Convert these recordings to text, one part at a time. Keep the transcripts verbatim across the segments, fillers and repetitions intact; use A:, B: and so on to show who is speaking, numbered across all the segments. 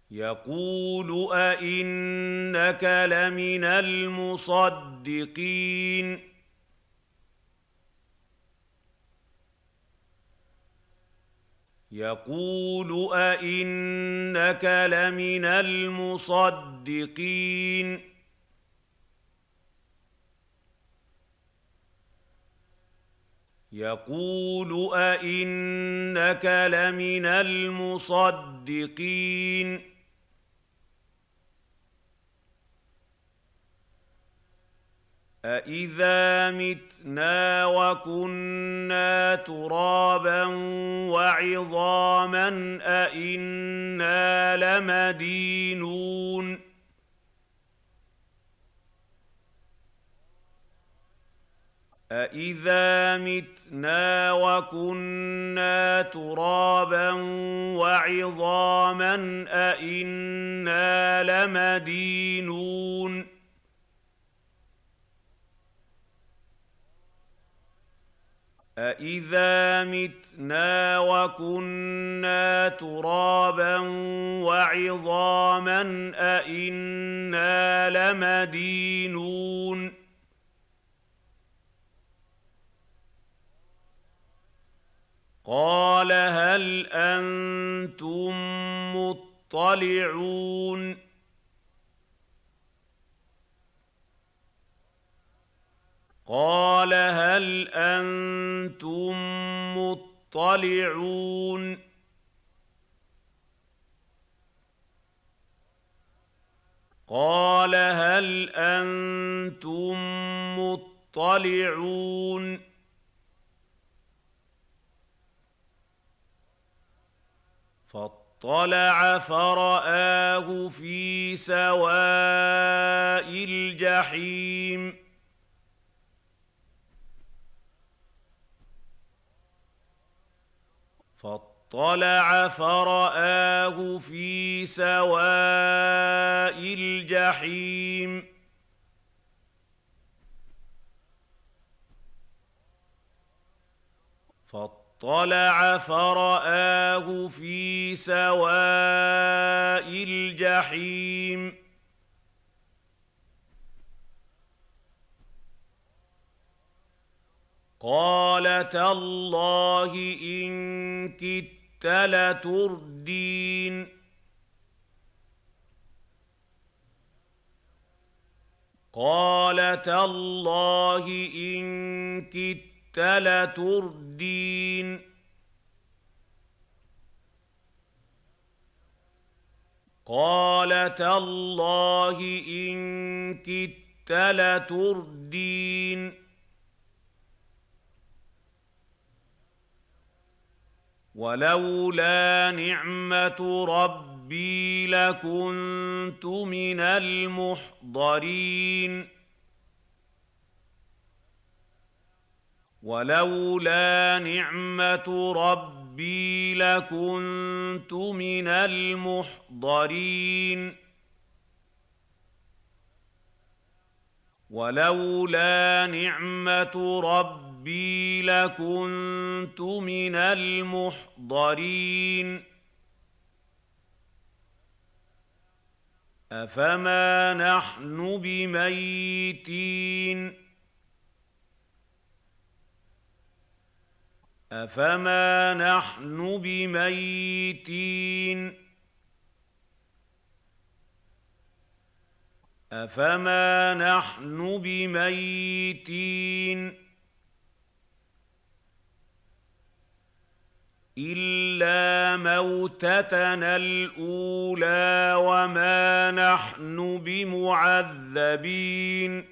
A: يقول أئنك لمن المصدقين يقول أئنك لمن المصدقين يقول أئنك لمن المصدقين أإذا متنا وكنا ترابا وعظاما أإنا لمدينون أإذا متنا وكنا ترابا وعظاما أإنا لمدينون أإذا متنا وكنا ترابا وعظاما أإنا لمدينون قال هل أنتم مطلعون قال هل أنتم مطلعون قال هل أنتم مطلعون فاطلع فرآه في سواء الجحيم فاطلع فرآه في سواء الجحيم فاطلع فرآه في سواء الجحيم قال تالله إن كدت لتردين قال تالله إن كدت لتردين قال تالله إن كدت لتردين ولولا نعمة ربي لكنت من المحضرين ولولا نعمة ربي لكنت من المحضرين ولولا نعمة ربي لكنت من المحضرين أفما نحن بميتين أفما نحن بميتين أفما نحن بميتين إلا موتتنا الأولى وما نحن بمعذبين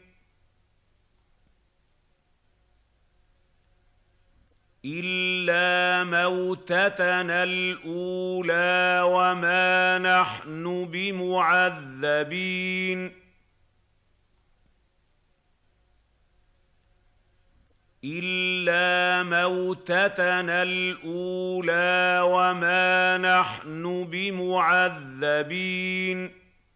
A: إلا موتتنا الأولى وما نحن بمعذبين إلا موتتنا الأولى وما نحن بمعذبين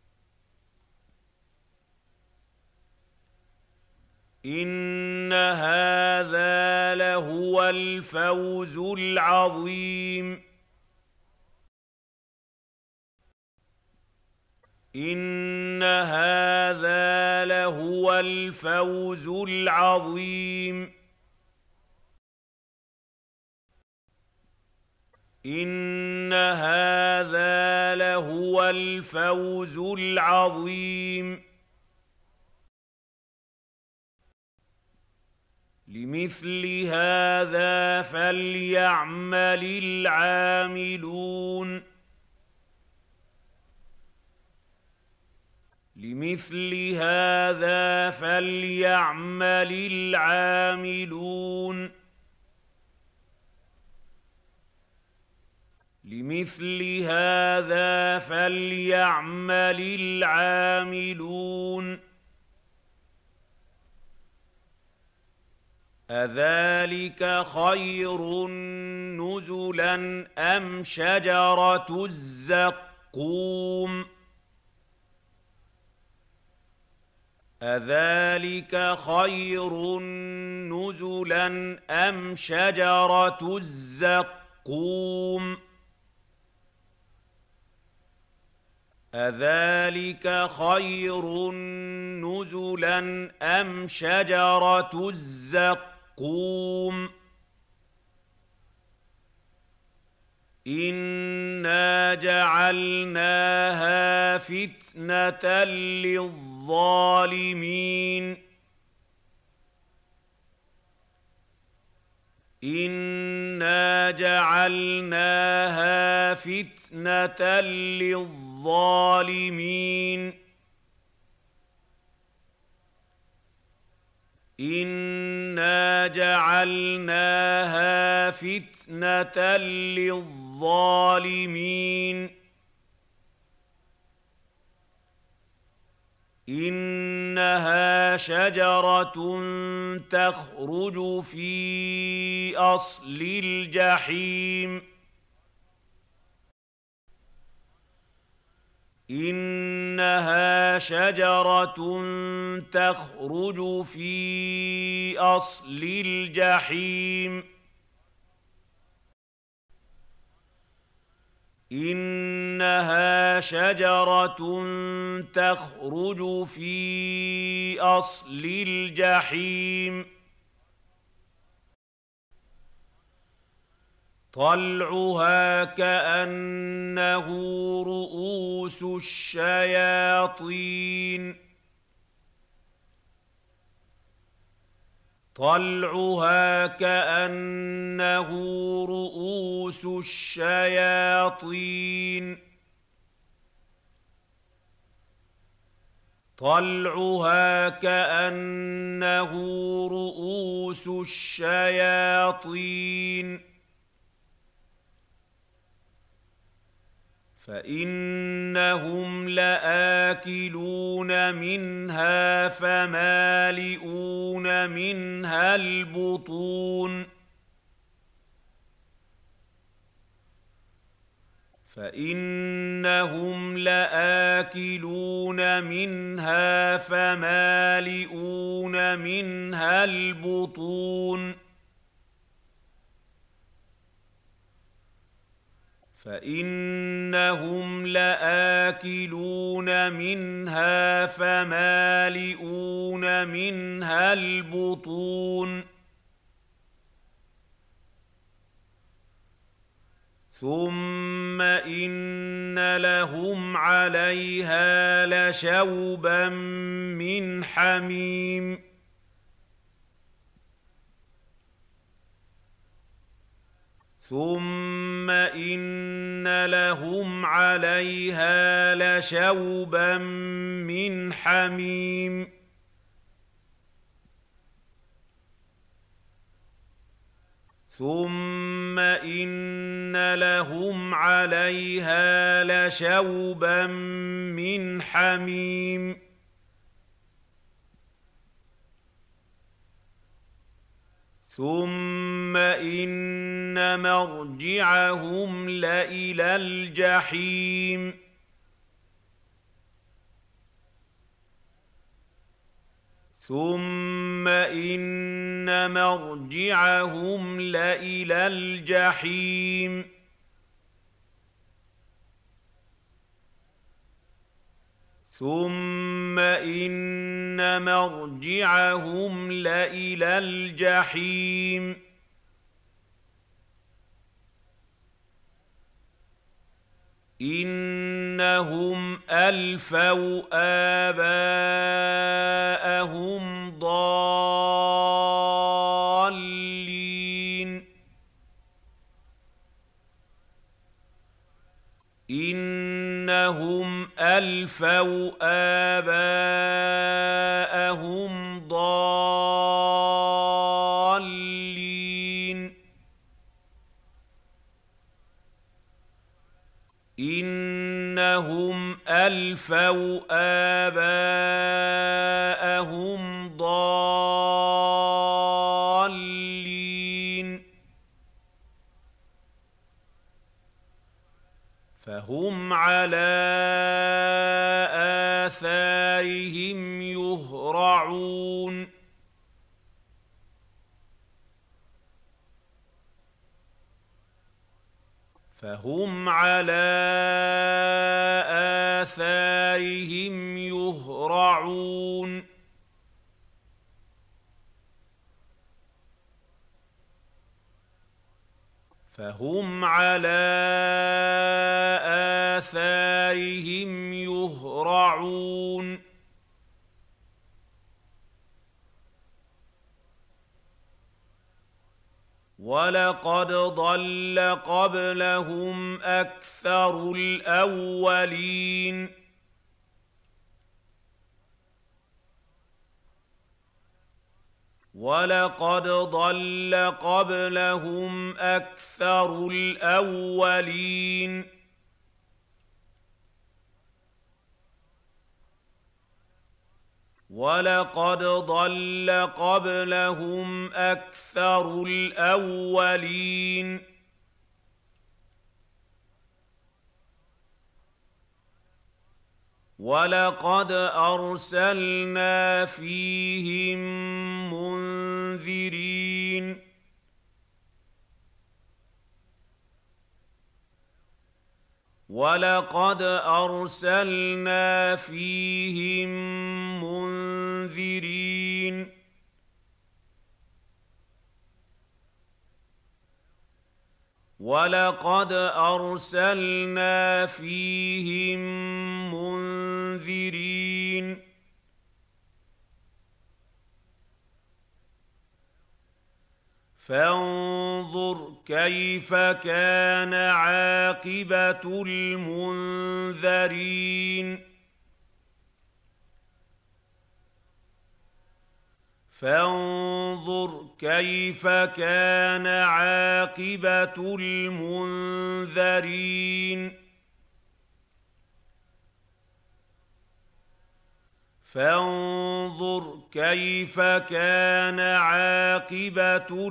A: إن هذا لهو الفوز العظيم إن هذا لهو الفوز العظيم. إن هذا لهو الفوز العظيم. لمثل هذا فليعمل العاملون. لمثل هذا فليعمل العاملون. لمثل هذا فليعمل العاملون. أذلك خير نزلا أم شجرة الزقوم؟ أذلك خير نزلا أم شجرة الزقوم؟ أذلك خير نزلا أم شجرة الزقوم؟ إنا جعلناها فتنة للظالمين. إنا جعلناها فتنة للظالمين. إنا جعلناها فتنة للظالمين. إنها شجرة تخرج في أصل الجحيم. إنها شجرة تخرج في أصل الجحيم. إنها شجرة تخرج في أصل الجحيم. طلعها كأنه رؤوس الشياطين. طلعها كأنه رؤوس الشياطين. طلعها كأنه رؤوس الشياطين. فإنهم لآكلون منها فمالئون منها البطون. فإنهم لآكلون منها فمالئون منها البطون. فإنهم لآكلون منها فمالئون منها البطون. ثم إن لهم عليها لشوبا من حميم. ثم إن لهم عليها لشوبا من حميم. ثم إن لهم عليها لشوبا من حميم. ثم إن مرجعهم لإلى الجحيم. ثم إن مرجعهم لإلى الجحيم. ثم إن مرجعهم لإلى الجحيم إنهم ألفوا آباءهم ضالين إنهم ألفوا آباءهم ضالين إنهم ألفوا آباءهم ضالين فهم على آثارهم يهرعون فهم على آثارهم يهرعون فهم على آثارهم يهرعون ولقد ضل قبلهم أكثر الأولين ولقد ضل قبلهم أكثر الأولين ولقد ضل قبلهم أكثر الأولين ولقد أرسلنا فيهم منذرين ولقد أرسلنا فيهم منذرين ولقد أرسلنا فيهم منذرين فانظر كيف كان عاقبة المنذرين فانظر كيف كان عاقبة المنذرين فانظر كيف كان عاقبة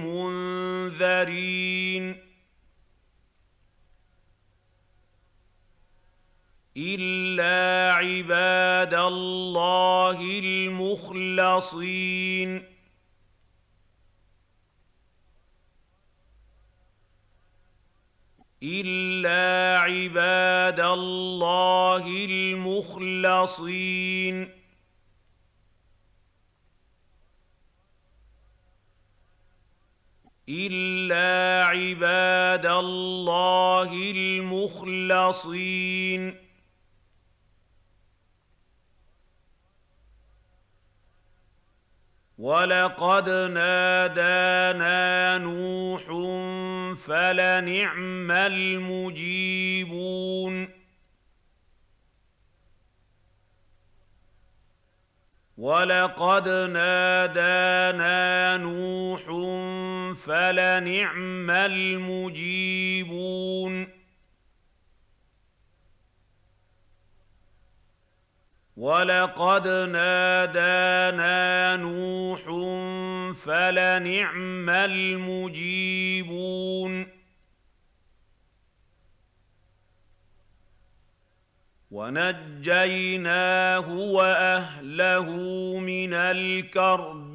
A: المنذرين إلا عباد الله المخلصين إلا عباد الله المخلصين إلا عباد الله المخلصين ولقد نادانا نوح فلنعم المجيبون ولقد نادانا نوح فلنعم المجيبون ولقد نادانا نوح فلنعم المجيبون ونجيناه وأهله من الكرب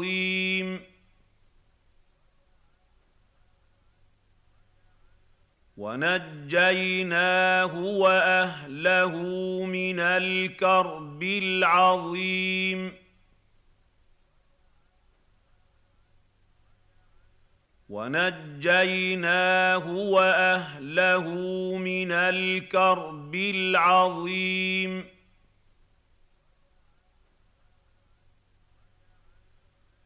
A: العظيم ونجيناه واهله من الكرب العظيم ونجيناه واهله من الكرب العظيم